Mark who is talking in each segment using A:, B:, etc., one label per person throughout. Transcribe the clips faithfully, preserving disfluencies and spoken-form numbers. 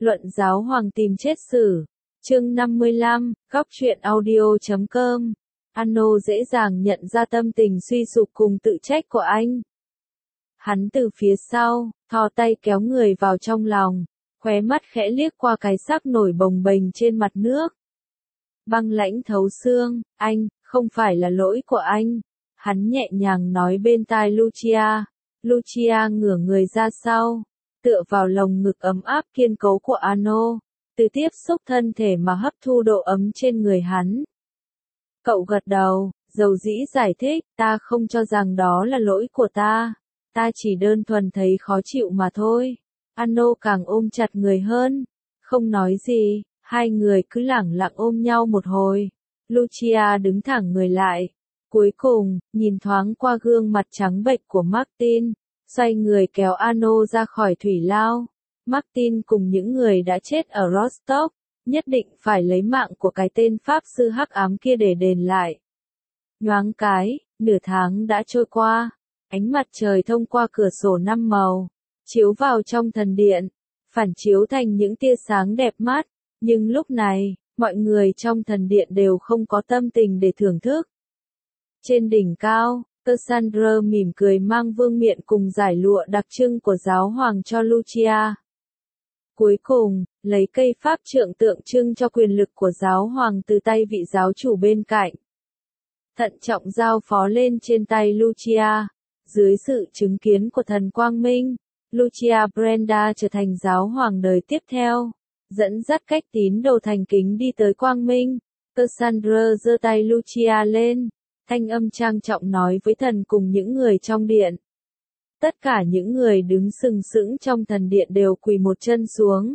A: Luận giáo hoàng tìm chết xử. Chương năm mươi lăm, góc truyện audio chấm com. Ano dễ dàng nhận ra tâm tình suy sụp cùng tự trách của anh. Hắn từ phía sau, thò tay kéo người vào trong lòng, khóe mắt khẽ liếc qua cái xác nổi bồng bềnh trên mặt nước. Băng lãnh thấu xương, anh, không phải là lỗi của anh. Hắn nhẹ nhàng nói bên tai Lucia. Lucia ngửa người ra sau, tựa vào lồng ngực ấm áp kiên cố của Ano, từ tiếp xúc thân thể mà hấp thu độ ấm trên người hắn. Cậu gật đầu, dầu dĩ giải thích, ta không cho rằng đó là lỗi của ta, ta chỉ đơn thuần thấy khó chịu mà thôi. Ano càng ôm chặt người hơn, không nói gì, hai người cứ lẳng lặng ôm nhau một hồi. Lucia đứng thẳng người lại, cuối cùng, nhìn thoáng qua gương mặt trắng bệch của Martin, xoay người kéo Ano ra khỏi thủy lao. Martin cùng những người đã chết ở Rostov, nhất định phải lấy mạng của cái tên Pháp sư hắc ám kia để đền lại. Nhoáng cái, nửa tháng đã trôi qua, ánh mặt trời thông qua cửa sổ năm màu, chiếu vào trong thần điện, phản chiếu thành những tia sáng đẹp mắt, nhưng lúc này, mọi người trong thần điện đều không có tâm tình để thưởng thức. Trên đỉnh cao, Cassandra mỉm cười mang vương miện cùng giải lụa đặc trưng của giáo hoàng cho Lucia. Cuối cùng, lấy cây pháp trượng tượng trưng cho quyền lực của giáo hoàng từ tay vị giáo chủ bên cạnh. Thận trọng giao phó lên trên tay Lucia. Dưới sự chứng kiến của thần Quang Minh, Lucia Brenda trở thành giáo hoàng đời tiếp theo, dẫn dắt cách tín đồ thành kính đi tới Quang Minh. Cassandra giơ tay Lucia lên, thanh âm trang trọng nói với thần cùng những người trong điện. Tất cả những người đứng sừng sững trong thần điện đều quỳ một chân xuống,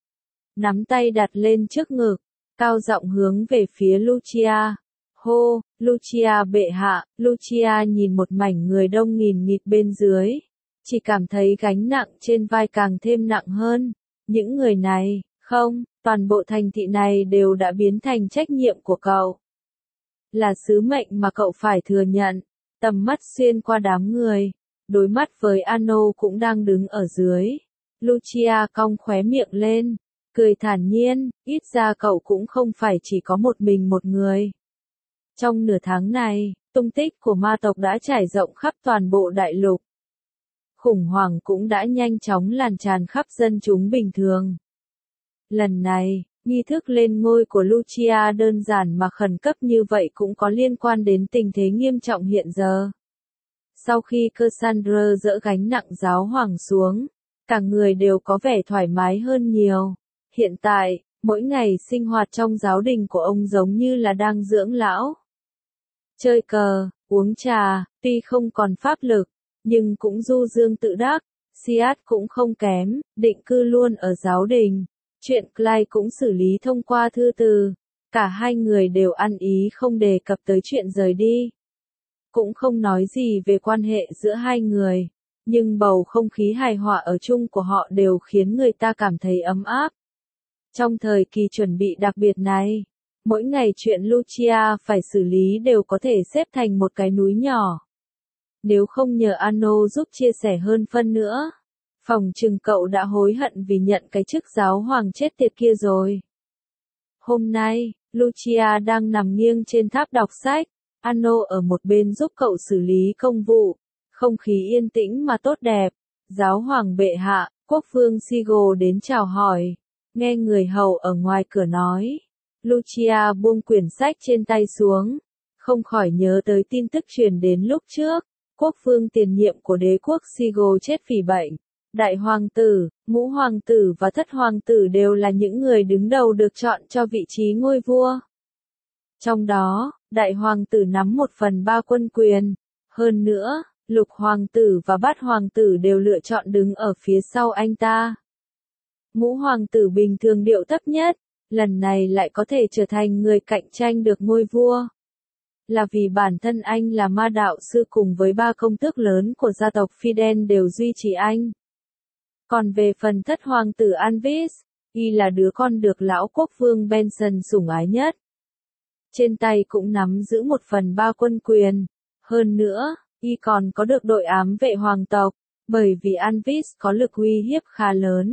A: nắm tay đặt lên trước ngực, cao giọng hướng về phía Lucia. Hô, Lucia bệ hạ. Lucia nhìn một mảnh người đông nghìn nghịt bên dưới, chỉ cảm thấy gánh nặng trên vai càng thêm nặng hơn. Những người này, không, toàn bộ thành thị này đều đã biến thành trách nhiệm của cậu. Là sứ mệnh mà cậu phải thừa nhận. Tầm mắt xuyên qua đám người, đối mắt với Ano cũng đang đứng ở dưới. Lucia cong khóe miệng lên, cười thản nhiên, ít ra cậu cũng không phải chỉ có một mình một người. Trong nửa tháng này, tung tích của ma tộc đã trải rộng khắp toàn bộ đại lục. Khủng hoảng cũng đã nhanh chóng lan tràn khắp dân chúng bình thường. Lần này, nghi thức lên ngôi của Lucia đơn giản mà khẩn cấp như vậy cũng có liên quan đến tình thế nghiêm trọng hiện giờ. Sau khi Cassandra dỡ gánh nặng giáo hoàng xuống, cả người đều có vẻ thoải mái hơn nhiều. Hiện tại, mỗi ngày sinh hoạt trong giáo đình của ông giống như là đang dưỡng lão. Chơi cờ, uống trà, tuy không còn pháp lực, nhưng cũng du dương tự đắc. Siat cũng không kém, định cư luôn ở giáo đình. Chuyện Clyde cũng xử lý thông qua thư từ. Cả hai người đều ăn ý không đề cập tới chuyện rời đi. Cũng không nói gì về quan hệ giữa hai người. Nhưng bầu không khí hài hòa ở chung của họ đều khiến người ta cảm thấy ấm áp. Trong thời kỳ chuẩn bị đặc biệt này, mỗi ngày chuyện Lucia phải xử lý đều có thể xếp thành một cái núi nhỏ. Nếu không nhờ Ano giúp chia sẻ hơn phân nữa, phòng trừng cậu đã hối hận vì nhận cái chức giáo hoàng chết tiệt kia rồi. Hôm nay, Lucia đang nằm nghiêng trên tháp đọc sách, Ano ở một bên giúp cậu xử lý công vụ, không khí yên tĩnh mà tốt đẹp. Giáo hoàng bệ hạ, quốc vương Sigo đến chào hỏi, nghe người hầu ở ngoài cửa nói. Lucia buông quyển sách trên tay xuống, không khỏi nhớ tới tin tức truyền đến lúc trước, quốc vương tiền nhiệm của đế quốc Sigo chết vì bệnh. Đại hoàng tử, ngũ hoàng tử và thất hoàng tử đều là những người đứng đầu được chọn cho vị trí ngôi vua. Trong đó, đại hoàng tử nắm một phần ba quân quyền. Hơn nữa, lục hoàng tử và bát hoàng tử đều lựa chọn đứng ở phía sau anh ta. Ngũ hoàng tử bình thường điệu thấp nhất, lần này lại có thể trở thành người cạnh tranh được ngôi vua. Là vì bản thân anh là ma đạo sư cùng với ba công tước lớn của gia tộc Fidel đều duy trì anh. Còn về phần thất hoàng tử Anvis, y là đứa con được lão quốc vương Benson sủng ái nhất. Trên tay cũng nắm giữ một phần ba quân quyền. Hơn nữa, y còn có được đội ám vệ hoàng tộc, bởi vì Anvis có lực uy hiếp khá lớn.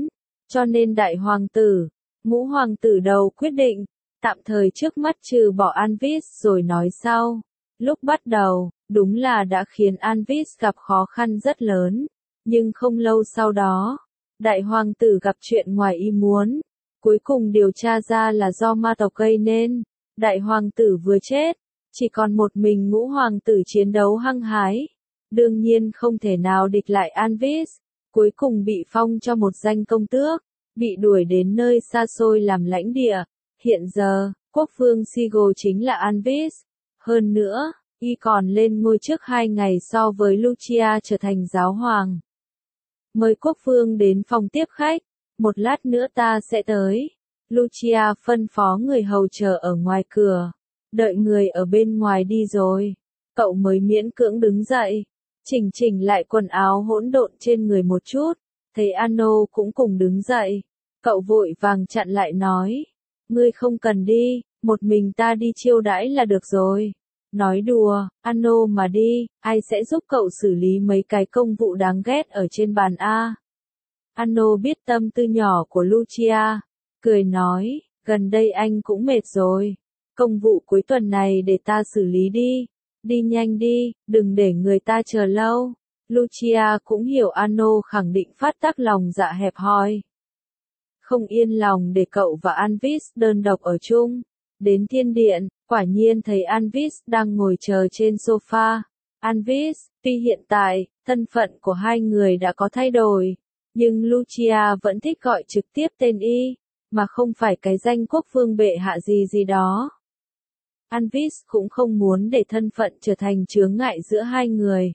A: Cho nên đại hoàng tử, ngũ hoàng tử đầu quyết định, tạm thời trước mắt trừ bỏ Anvis rồi nói sau. Lúc bắt đầu, đúng là đã khiến Anvis gặp khó khăn rất lớn, nhưng không lâu sau đó, đại hoàng tử gặp chuyện ngoài ý muốn, cuối cùng điều tra ra là do ma tộc gây nên, đại hoàng tử vừa chết, chỉ còn một mình ngũ hoàng tử chiến đấu hăng hái, đương nhiên không thể nào địch lại Anvis, cuối cùng bị phong cho một danh công tước, bị đuổi đến nơi xa xôi làm lãnh địa, hiện giờ, quốc vương Sigil chính là Anvis, hơn nữa, y còn lên ngôi trước hai ngày so với Lucia trở thành giáo hoàng. Mời quốc vương đến phòng tiếp khách, một lát nữa ta sẽ tới. Lucia phân phó người hầu chờ ở ngoài cửa, đợi người ở bên ngoài đi rồi, cậu mới miễn cưỡng đứng dậy, chỉnh chỉnh lại quần áo hỗn độn trên người một chút, thấy Ano cũng cùng đứng dậy, cậu vội vàng chặn lại nói, ngươi không cần đi, một mình ta đi chiêu đãi là được rồi. Nói đùa, Ano mà đi, ai sẽ giúp cậu xử lý mấy cái công vụ đáng ghét ở trên bàn A. Ano biết tâm tư nhỏ của Lucia, cười nói, gần đây anh cũng mệt rồi, công vụ cuối tuần này để ta xử lý đi, đi nhanh đi, đừng để người ta chờ lâu. Lucia cũng hiểu Ano khẳng định phát tác lòng dạ hẹp hòi. Không yên lòng để cậu và Anvis đơn độc ở chung. Đến thiên điện, quả nhiên thấy Anvis đang ngồi chờ trên sofa. Anvis, tuy hiện tại, thân phận của hai người đã có thay đổi, nhưng Lucia vẫn thích gọi trực tiếp tên y, mà không phải cái danh quốc vương bệ hạ gì gì đó. Anvis cũng không muốn để thân phận trở thành chướng ngại giữa hai người.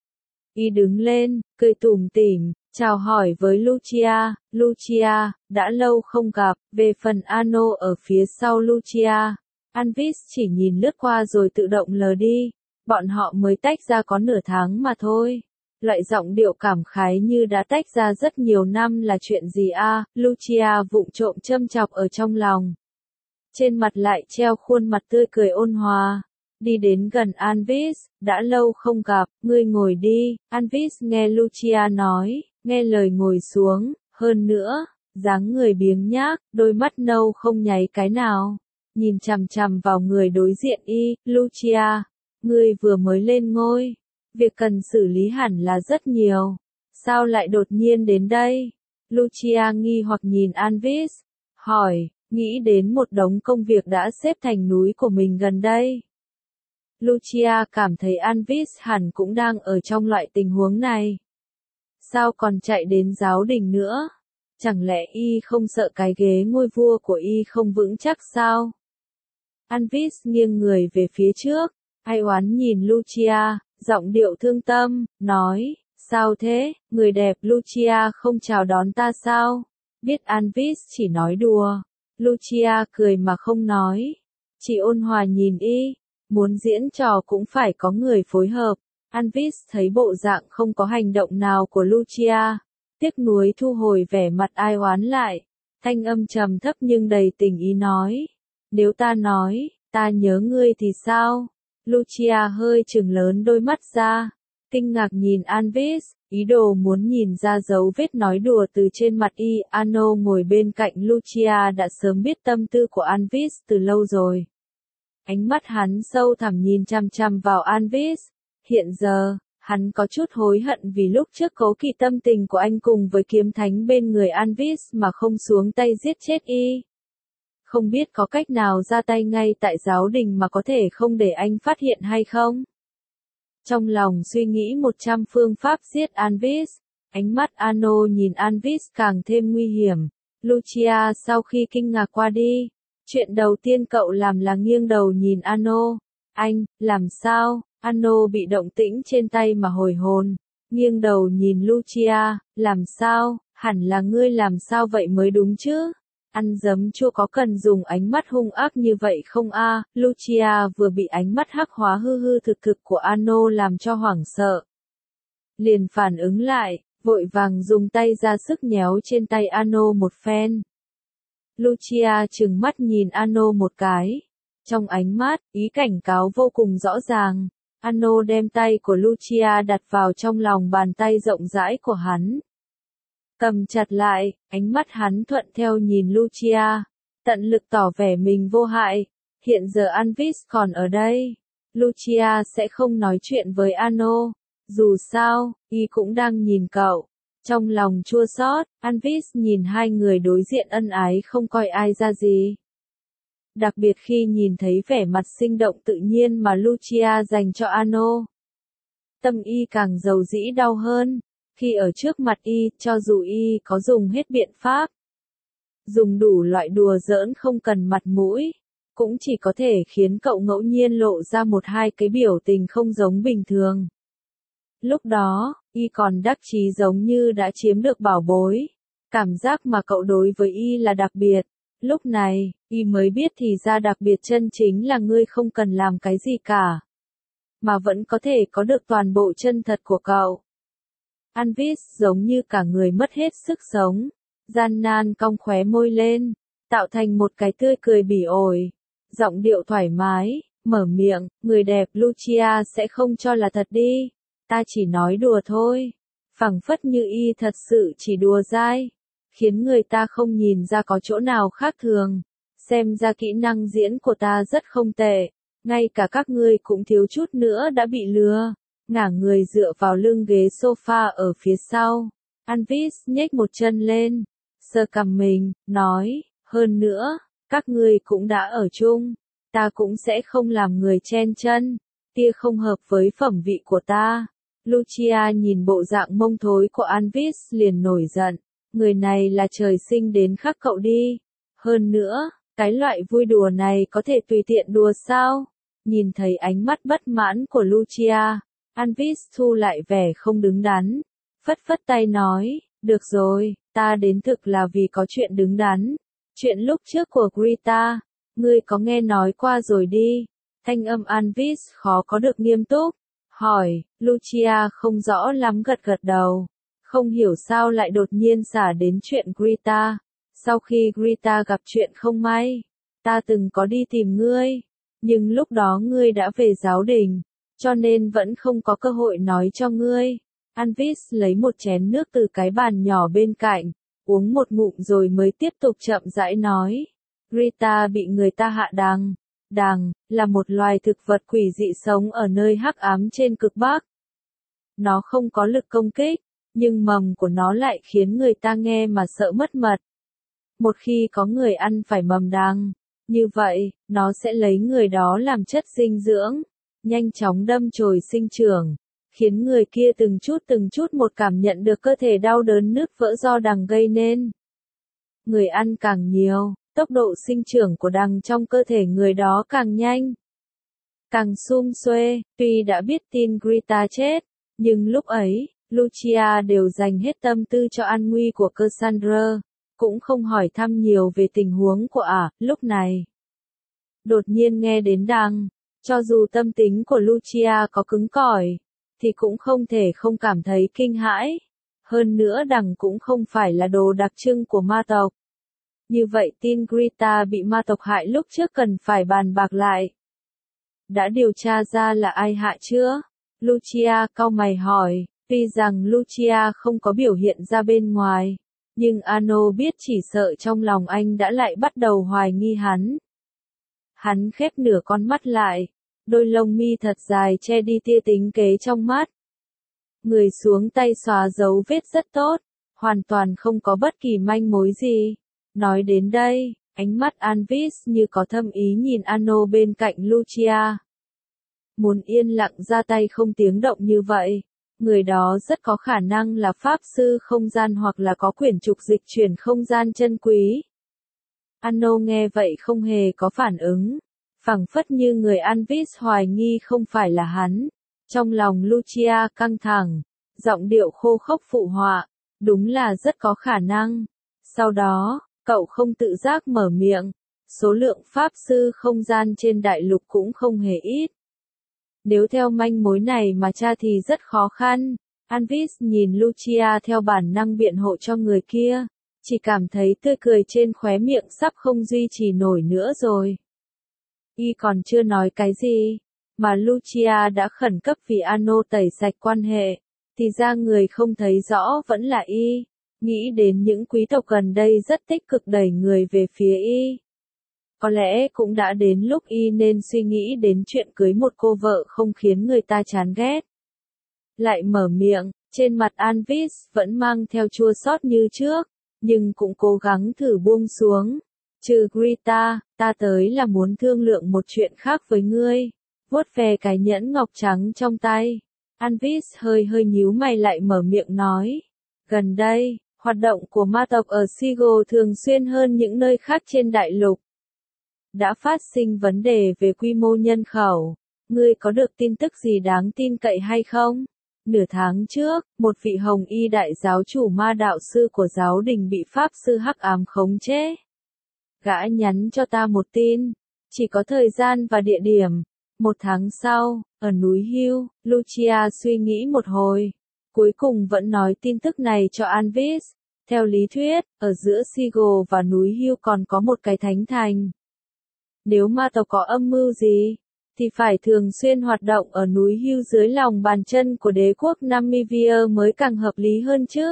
A: Y đứng lên, cười tủm tỉm, chào hỏi với Lucia, Lucia, đã lâu không gặp, về phần Ano ở phía sau Lucia. Anvis chỉ nhìn lướt qua rồi tự động lờ đi, bọn họ mới tách ra có nửa tháng mà thôi. Loại giọng điệu cảm khái như đã tách ra rất nhiều năm là chuyện gì a? Lucia vụng trộm châm chọc ở trong lòng. Trên mặt lại treo khuôn mặt tươi cười ôn hòa. Đi đến gần Anvis, đã lâu không gặp, ngươi ngồi đi. Anvis nghe Lucia nói, nghe lời ngồi xuống, hơn nữa, dáng người biếng nhác, đôi mắt nâu không nháy cái nào. Nhìn chằm chằm vào người đối diện y, Lucia, ngươi vừa mới lên ngôi, việc cần xử lý hẳn là rất nhiều, sao lại đột nhiên đến đây? Lucia nghi hoặc nhìn Anvis, hỏi, nghĩ đến một đống công việc đã xếp thành núi của mình gần đây. Lucia cảm thấy Anvis hẳn cũng đang ở trong loại tình huống này. Sao còn chạy đến giáo đình nữa? Chẳng lẽ y không sợ cái ghế ngôi vua của y không vững chắc sao? Anvis nghiêng người về phía trước, ai oán nhìn Lucia, giọng điệu thương tâm, nói, sao thế, người đẹp Lucia không chào đón ta sao? Biết Anvis chỉ nói đùa, Lucia cười mà không nói, chỉ ôn hòa nhìn y, muốn diễn trò cũng phải có người phối hợp. Anvis thấy bộ dạng không có hành động nào của Lucia, tiếc nuối thu hồi vẻ mặt ai oán lại, thanh âm trầm thấp nhưng đầy tình ý nói, nếu ta nói, ta nhớ ngươi thì sao? Lucia hơi trừng lớn đôi mắt ra, kinh ngạc nhìn Anvis, ý đồ muốn nhìn ra dấu vết nói đùa từ trên mặt y. Ano ngồi bên cạnh Lucia đã sớm biết tâm tư của Anvis từ lâu rồi. Ánh mắt hắn sâu thẳm nhìn chăm chăm vào Anvis, hiện giờ, hắn có chút hối hận vì lúc trước cố kỵ tâm tình của anh cùng với kiếm thánh bên người Anvis mà không xuống tay giết chết y. Không biết có cách nào ra tay ngay tại giáo đình mà có thể không để anh phát hiện hay không? Trong lòng suy nghĩ một trăm phương pháp giết Anvis, ánh mắt Ano nhìn Anvis càng thêm nguy hiểm. Lucia sau khi kinh ngạc qua đi, chuyện đầu tiên cậu làm là nghiêng đầu nhìn Ano. Anh, làm sao? Ano bị động tĩnh trên tay mà hồi hồn, nghiêng đầu nhìn Lucia, làm sao? Hẳn là ngươi làm sao vậy mới đúng chứ? Ăn giấm chua có cần dùng ánh mắt hung ác như vậy không a? Lucia vừa bị ánh mắt hắc hóa hư hư thực thực của Ano làm cho hoảng sợ. Liền phản ứng lại, vội vàng dùng tay ra sức nhéo trên tay Ano một phen. Lucia trừng mắt nhìn Ano một cái. Trong ánh mắt, ý cảnh cáo vô cùng rõ ràng. Ano đem tay của Lucia đặt vào trong lòng bàn tay rộng rãi của hắn. Cầm chặt lại, ánh mắt hắn thuận theo nhìn Lucia, tận lực tỏ vẻ mình vô hại. Hiện giờ Anvis còn ở đây. Lucia sẽ không nói chuyện với Ano. Dù sao, y cũng đang nhìn cậu. Trong lòng chua xót, Anvis nhìn hai người đối diện ân ái không coi ai ra gì. Đặc biệt khi nhìn thấy vẻ mặt sinh động tự nhiên mà Lucia dành cho Ano. Tâm y càng dầu dĩ đau hơn. Khi ở trước mặt y, cho dù y có dùng hết biện pháp, dùng đủ loại đùa giỡn không cần mặt mũi, cũng chỉ có thể khiến cậu ngẫu nhiên lộ ra một hai cái biểu tình không giống bình thường. Lúc đó, y còn đắc chí giống như đã chiếm được bảo bối. Cảm giác mà cậu đối với y là đặc biệt. Lúc này, y mới biết thì ra đặc biệt chân chính là ngươi không cần làm cái gì cả, mà vẫn có thể có được toàn bộ chân thật của cậu. Anvis giống như cả người mất hết sức sống, gian nan cong khóe môi lên, tạo thành một cái tươi cười bỉ ổi, giọng điệu thoải mái, mở miệng, người đẹp Lucia sẽ không cho là thật đi, ta chỉ nói đùa thôi, phảng phất như y thật sự chỉ đùa dai, khiến người ta không nhìn ra có chỗ nào khác thường, xem ra kỹ năng diễn của ta rất không tệ, ngay cả các ngươi cũng thiếu chút nữa đã bị lừa. Ngả người dựa vào lưng ghế sofa ở phía sau. Anvis nhếch một chân lên, sờ cằm mình, nói, hơn nữa, các ngươi cũng đã ở chung, ta cũng sẽ không làm người chen chân, tia không hợp với phẩm vị của ta. Lucia nhìn bộ dạng mông thối của Anvis liền nổi giận, người này là trời sinh đến khắc cậu đi. Hơn nữa, cái loại vui đùa này có thể tùy tiện đùa sao? Nhìn thấy ánh mắt bất mãn của Lucia, Anvis thu lại vẻ không đứng đắn, phất phất tay nói, được rồi, ta đến thực là vì có chuyện đứng đắn. Chuyện lúc trước của Greta, ngươi có nghe nói qua rồi đi. Thanh âm Anvis khó có được nghiêm túc. Hỏi, Lucia không rõ lắm gật gật đầu. Không hiểu sao lại đột nhiên xả đến chuyện Greta. Sau khi Greta gặp chuyện không may, ta từng có đi tìm ngươi, nhưng lúc đó ngươi đã về giáo đình, cho nên vẫn không có cơ hội nói cho ngươi. Anvis lấy một chén nước từ cái bàn nhỏ bên cạnh, uống một ngụm rồi mới tiếp tục chậm rãi nói. Greta bị người ta hạ đằng. Đằng, là một loài thực vật quỷ dị sống ở nơi hắc ám trên cực Bắc. Nó không có lực công kích, nhưng mầm của nó lại khiến người ta nghe mà sợ mất mật. Một khi có người ăn phải mầm đằng, như vậy, nó sẽ lấy người đó làm chất dinh dưỡng, nhanh chóng đâm chồi sinh trưởng, khiến người kia từng chút từng chút một cảm nhận được cơ thể đau đớn nứt vỡ do đằng gây nên. Người ăn càng nhiều, tốc độ sinh trưởng của đằng trong cơ thể người đó càng nhanh, càng sum xuê. Tuy đã biết tin Greta chết, nhưng lúc ấy, Lucia đều dành hết tâm tư cho an nguy của Cassandra, cũng không hỏi thăm nhiều về tình huống của ả. Lúc này, đột nhiên nghe đến đằng, cho dù tâm tính của Lucia có cứng cỏi, thì cũng không thể không cảm thấy kinh hãi. Hơn nữa đằng cũng không phải là đồ đặc trưng của ma tộc. Như vậy tin Greta bị ma tộc hại lúc trước cần phải bàn bạc lại. Đã điều tra ra là ai hại chưa? Lucia cau mày hỏi. Tuy rằng Lucia không có biểu hiện ra bên ngoài, nhưng Ano biết chỉ sợ trong lòng anh đã lại bắt đầu hoài nghi hắn. Hắn khép nửa con mắt lại, đôi lông mi thật dài che đi tia tính kế trong mắt. Người xuống tay xóa dấu vết rất tốt, hoàn toàn không có bất kỳ manh mối gì. Nói đến đây, ánh mắt Anvis như có thâm ý nhìn Ano bên cạnh Lucia. Muốn yên lặng ra tay không tiếng động như vậy, người đó rất có khả năng là pháp sư không gian hoặc là có quyển trục dịch chuyển không gian chân quý. Ano nghe vậy không hề có phản ứng, phảng phất như người Anvis hoài nghi không phải là hắn. Trong lòng Lucia căng thẳng, giọng điệu khô khốc phụ họa, đúng là rất có khả năng. Sau đó, cậu không tự giác mở miệng, số lượng pháp sư không gian trên đại lục cũng không hề ít. Nếu theo manh mối này mà tra thì rất khó khăn. Anvis nhìn Lucia theo bản năng biện hộ cho người kia, chỉ cảm thấy tươi cười trên khóe miệng sắp không duy trì nổi nữa rồi. Y còn chưa nói cái gì, mà Lucia đã khẩn cấp vì Ano tẩy sạch quan hệ, thì ra người không thấy rõ vẫn là Y. nghĩ đến những quý tộc gần đây rất tích cực đẩy người về phía y. Có lẽ cũng đã đến lúc y nên suy nghĩ đến chuyện cưới một cô vợ không khiến người ta chán ghét. Lại mở miệng, trên mặt Anvis vẫn mang theo chua xót như trước, nhưng cũng cố gắng thử buông xuống. Trừ Greta, ta tới là muốn thương lượng một chuyện khác với ngươi. Vuốt về cái nhẫn ngọc trắng trong tay. Anvis hơi hơi nhíu mày lại mở miệng nói. Gần đây, hoạt động của ma tộc ở Seagull thường xuyên hơn những nơi khác trên đại lục. Đã phát sinh vấn đề về quy mô nhân khẩu. Ngươi có được tin tức gì đáng tin cậy hay không? Nửa tháng trước, một vị hồng y đại giáo chủ ma đạo sư của giáo đình bị pháp sư hắc ám khống chế. Gã nhắn cho ta một tin, chỉ có thời gian và địa điểm. Một tháng sau, ở núi Hill, Lucia suy nghĩ một hồi. Cuối cùng vẫn nói tin tức này cho Anvis. Theo lý thuyết, ở giữa Seagull và núi Hill còn có một cái thánh thành. Nếu ma tộc có âm mưu gì, thì phải thường xuyên hoạt động ở núi Hill dưới lòng bàn chân của đế quốc Namivia mới càng hợp lý hơn chứ.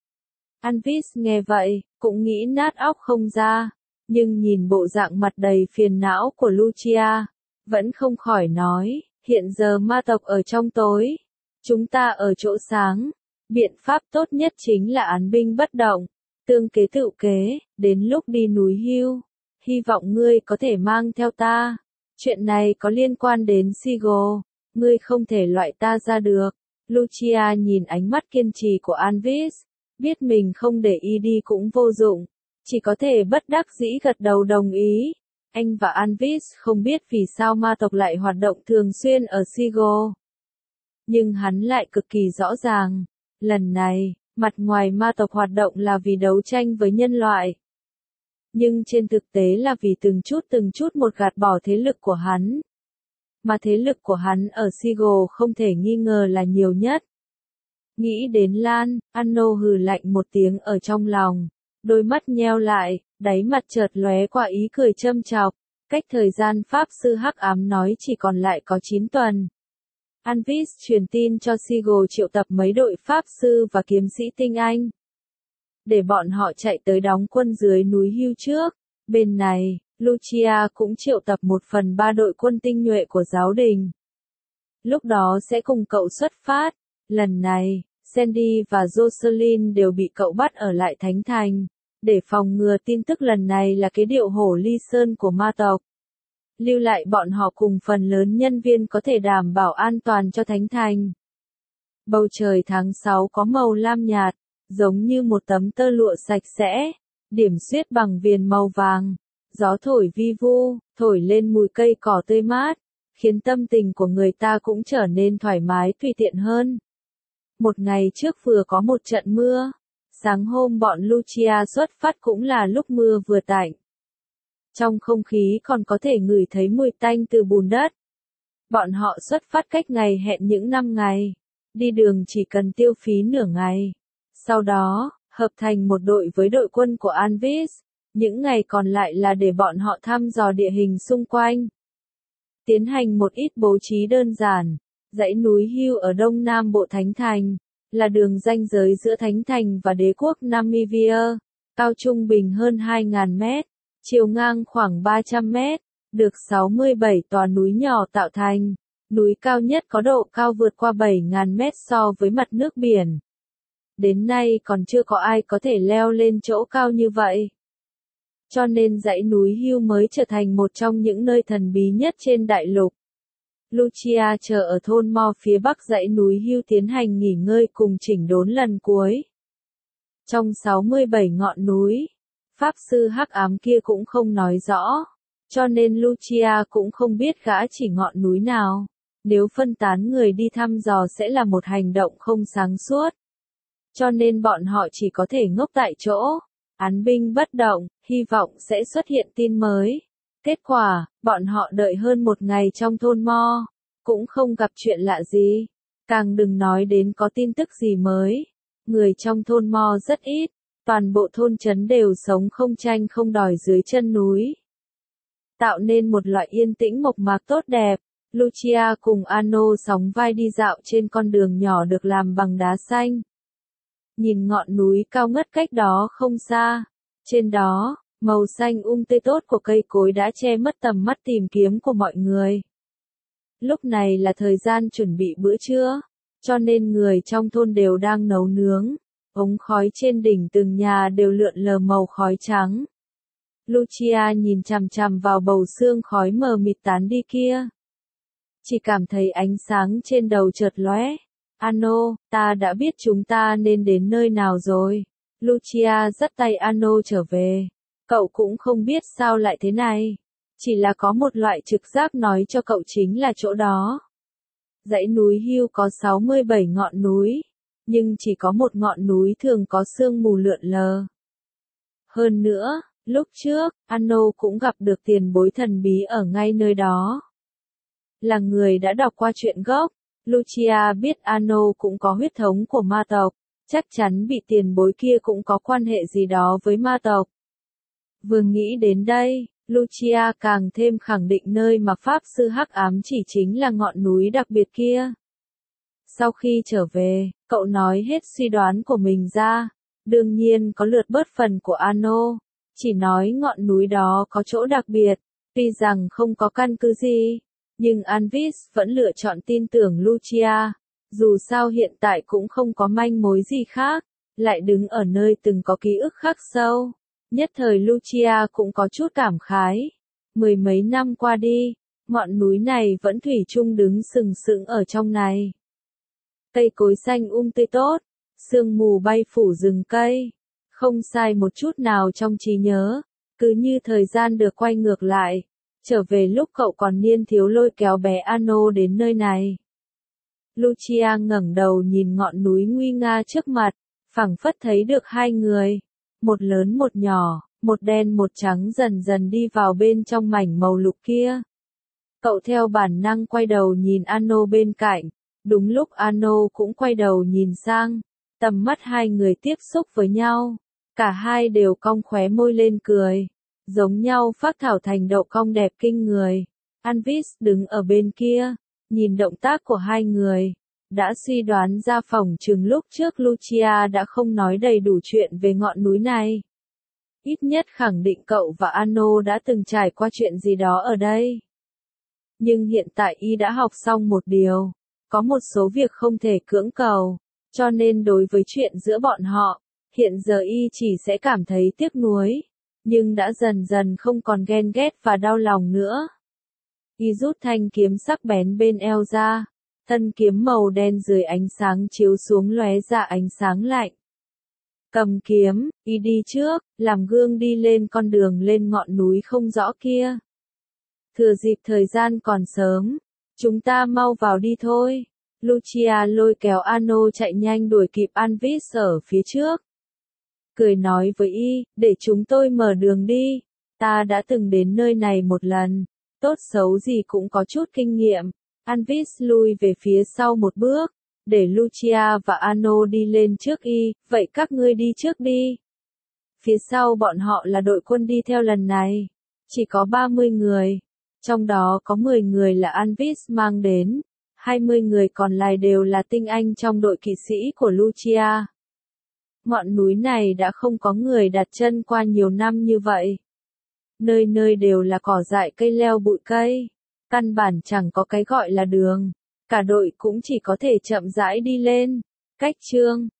A: Anvis nghe vậy, cũng nghĩ nát óc không ra, nhưng nhìn bộ dạng mặt đầy phiền não của Lucia, vẫn không khỏi nói, hiện giờ ma tộc ở trong tối, chúng ta ở chỗ sáng, biện pháp tốt nhất chính là án binh bất động, tương kế tự kế, đến lúc đi núi Hill, hy vọng ngươi có thể mang theo ta. Chuyện này có liên quan đến Seagull, ngươi không thể loại ta ra được. Lucia nhìn ánh mắt kiên trì của Anvis, biết mình không để y đi cũng vô dụng, chỉ có thể bất đắc dĩ gật đầu đồng ý. Anh và Anvis không biết vì sao ma tộc lại hoạt động thường xuyên ở Seagull. Nhưng hắn lại cực kỳ rõ ràng, lần này, mặt ngoài ma tộc hoạt động là vì đấu tranh với nhân loại. Nhưng trên thực tế là vì từng chút từng chút một gạt bỏ thế lực của hắn. Mà thế lực của hắn ở Seagull không thể nghi ngờ là nhiều nhất. Nghĩ đến Lan, Anno hừ lạnh một tiếng ở trong lòng. Đôi mắt nheo lại, đáy mặt chợt lóe qua ý cười châm chọc. Cách thời gian Pháp sư hắc ám nói chỉ còn lại có chín tuần. Anvis truyền tin cho Seagull triệu tập mấy đội Pháp sư và kiếm sĩ tinh anh. Để bọn họ chạy tới đóng quân dưới núi Hill trước. Bên này, Lucia cũng triệu tập một phần ba đội quân tinh nhuệ của giáo đình. Lúc đó sẽ cùng cậu xuất phát. Lần này, Sandy và Jocelyn đều bị cậu bắt ở lại Thánh Thành. Để phòng ngừa tin tức lần này là cái điệu hổ ly sơn của ma tộc. Lưu lại bọn họ cùng phần lớn nhân viên có thể đảm bảo an toàn cho Thánh Thành. Bầu trời tháng sáu có màu lam nhạt, giống như một tấm tơ lụa sạch sẽ, điểm xuyết bằng viền màu vàng. Gió thổi vi vu, thổi lên mùi cây cỏ tươi mát, khiến tâm tình của người ta cũng trở nên thoải mái tùy tiện hơn. Một ngày trước vừa có một trận mưa, sáng hôm bọn Lucia xuất phát cũng là lúc mưa vừa tạnh. Trong không khí còn có thể ngửi thấy mùi tanh từ bùn đất. Bọn họ xuất phát cách ngày hẹn những năm ngày, đi đường chỉ cần tiêu phí nửa ngày. Sau đó, hợp thành một đội với đội quân của Anvis, những ngày còn lại là để bọn họ thăm dò địa hình xung quanh. Tiến hành một ít bố trí đơn giản, dãy núi Hill ở đông nam bộ Thánh Thành, là đường ranh giới giữa Thánh Thành và đế quốc Namivia, cao trung bình hơn hai nghìn mét, chiều ngang khoảng ba trăm mét, được sáu mươi bảy tòa núi nhỏ tạo thành, núi cao nhất có độ cao vượt qua bảy nghìn mét so với mặt nước biển. Đến nay còn chưa có ai có thể leo lên chỗ cao như vậy. Cho nên dãy núi Hill mới trở thành một trong những nơi thần bí nhất trên đại lục. Lucia chờ ở thôn Mo phía bắc dãy núi Hill tiến hành nghỉ ngơi cùng chỉnh đốn lần cuối. Trong sáu mươi bảy ngọn núi, Pháp sư hắc ám kia cũng không nói rõ, cho nên Lucia cũng không biết gã chỉ ngọn núi nào. Nếu phân tán người đi thăm dò sẽ là một hành động không sáng suốt. Cho nên bọn họ chỉ có thể ngốc tại chỗ, án binh bất động, hy vọng sẽ xuất hiện tin mới. Kết quả, bọn họ đợi hơn một ngày trong thôn Mo, cũng không gặp chuyện lạ gì, càng đừng nói đến có tin tức gì mới. Người trong thôn Mo rất ít, toàn bộ thôn trấn đều sống không tranh không đòi dưới chân núi. Tạo nên một loại yên tĩnh mộc mạc tốt đẹp, Lucia cùng Anno sóng vai đi dạo trên con đường nhỏ được làm bằng đá xanh. nhìn ngọn núi cao ngất cách đó không xa. Trên đó, màu xanh um tươi tốt của cây cối đã che mất tầm mắt tìm kiếm của mọi người. Lúc này là thời gian chuẩn bị bữa trưa, cho nên người trong thôn đều đang nấu nướng. Ống khói trên đỉnh từng nhà đều lượn lờ màu khói trắng. Lucia nhìn chằm chằm vào bầu sương khói mờ mịt tán đi kia. Chỉ cảm thấy ánh sáng trên đầu chợt lóe. Ano, ta đã biết chúng ta nên đến nơi nào rồi. Lucia dắt tay Ano trở về. Cậu cũng không biết sao lại thế này. Chỉ là có một loại trực giác nói cho cậu chính là chỗ đó. Dãy núi Hill có sáu mươi bảy ngọn núi, nhưng chỉ có một ngọn núi thường có sương mù lượn lờ. Hơn nữa, lúc trước, Ano cũng gặp được tiền bối thần bí ở ngay nơi đó. Là người đã đọc qua truyện gốc, Lucia biết Ano cũng có huyết thống của ma tộc, chắc chắn vị tiền bối kia cũng có quan hệ gì đó với ma tộc. Vừa nghĩ đến đây, Lucia càng thêm khẳng định nơi mà Pháp Sư Hắc Ám chỉ chính là ngọn núi đặc biệt kia. Sau khi trở về, cậu nói hết suy đoán của mình ra, đương nhiên có lượt bớt phần của Ano, chỉ nói ngọn núi đó có chỗ đặc biệt, tuy rằng không có căn cứ gì, nhưng Anvis vẫn lựa chọn tin tưởng Lucia, dù sao hiện tại cũng không có manh mối gì khác, lại đứng ở nơi từng có ký ức khắc sâu. Nhất thời Lucia cũng có chút cảm khái. Mười mấy năm qua đi, ngọn núi này vẫn thủy chung đứng sừng sững ở trong này. Cây cối xanh um tươi tốt, sương mù bay phủ rừng cây. Không sai một chút nào trong trí nhớ, cứ như thời gian được quay ngược lại. Trở về lúc cậu còn niên thiếu lôi kéo bé Ano đến nơi này. Lucia ngẩng đầu nhìn ngọn núi nguy nga trước mặt, phảng phất thấy được hai người. Một lớn một nhỏ, một đen một trắng dần dần đi vào bên trong mảnh màu lục kia. Cậu theo bản năng quay đầu nhìn Ano bên cạnh, đúng lúc Ano cũng quay đầu nhìn sang, tầm mắt hai người tiếp xúc với nhau, cả hai đều cong khóe môi lên cười, giống nhau phác thảo thành đậu cong đẹp kinh người. Anvis đứng ở bên kia, nhìn động tác của hai người, đã suy đoán ra phòng chừng lúc trước Lucia đã không nói đầy đủ chuyện về ngọn núi này. Ít nhất khẳng định cậu và Ano đã từng trải qua chuyện gì đó ở đây. Nhưng hiện tại y đã học xong một điều, có một số việc không thể cưỡng cầu, cho nên đối với chuyện giữa bọn họ, hiện giờ y chỉ sẽ cảm thấy tiếc nuối, nhưng đã dần dần không còn ghen ghét và đau lòng nữa. Y rút thanh kiếm sắc bén bên eo ra. Thân kiếm màu đen dưới ánh sáng chiếu xuống lóe ra ánh sáng lạnh. Cầm kiếm, y đi trước, làm gương đi lên con đường lên ngọn núi không rõ kia. Thừa dịp thời gian còn sớm, chúng ta mau vào đi thôi. Lucia lôi kéo Ano chạy nhanh đuổi kịp Anvis ở phía trước. Cười nói với y, để chúng tôi mở đường đi. Ta đã từng đến nơi này một lần, tốt xấu gì cũng có chút kinh nghiệm. Anvis lui về phía sau một bước, để Lucia và Ano đi lên trước y, vậy các ngươi đi trước đi. Phía sau bọn họ là đội quân đi theo lần này, chỉ có ba mươi người, trong đó có mười người là Anvis mang đến, hai mươi người còn lại đều là tinh anh trong đội kỵ sĩ của Lucia. Ngọn núi này đã không có người đặt chân qua nhiều năm như vậy. Nơi nơi đều là cỏ dại cây leo bụi cây. Căn bản chẳng có cái gọi là đường, cả đội cũng chỉ có thể chậm rãi đi lên. Cách chương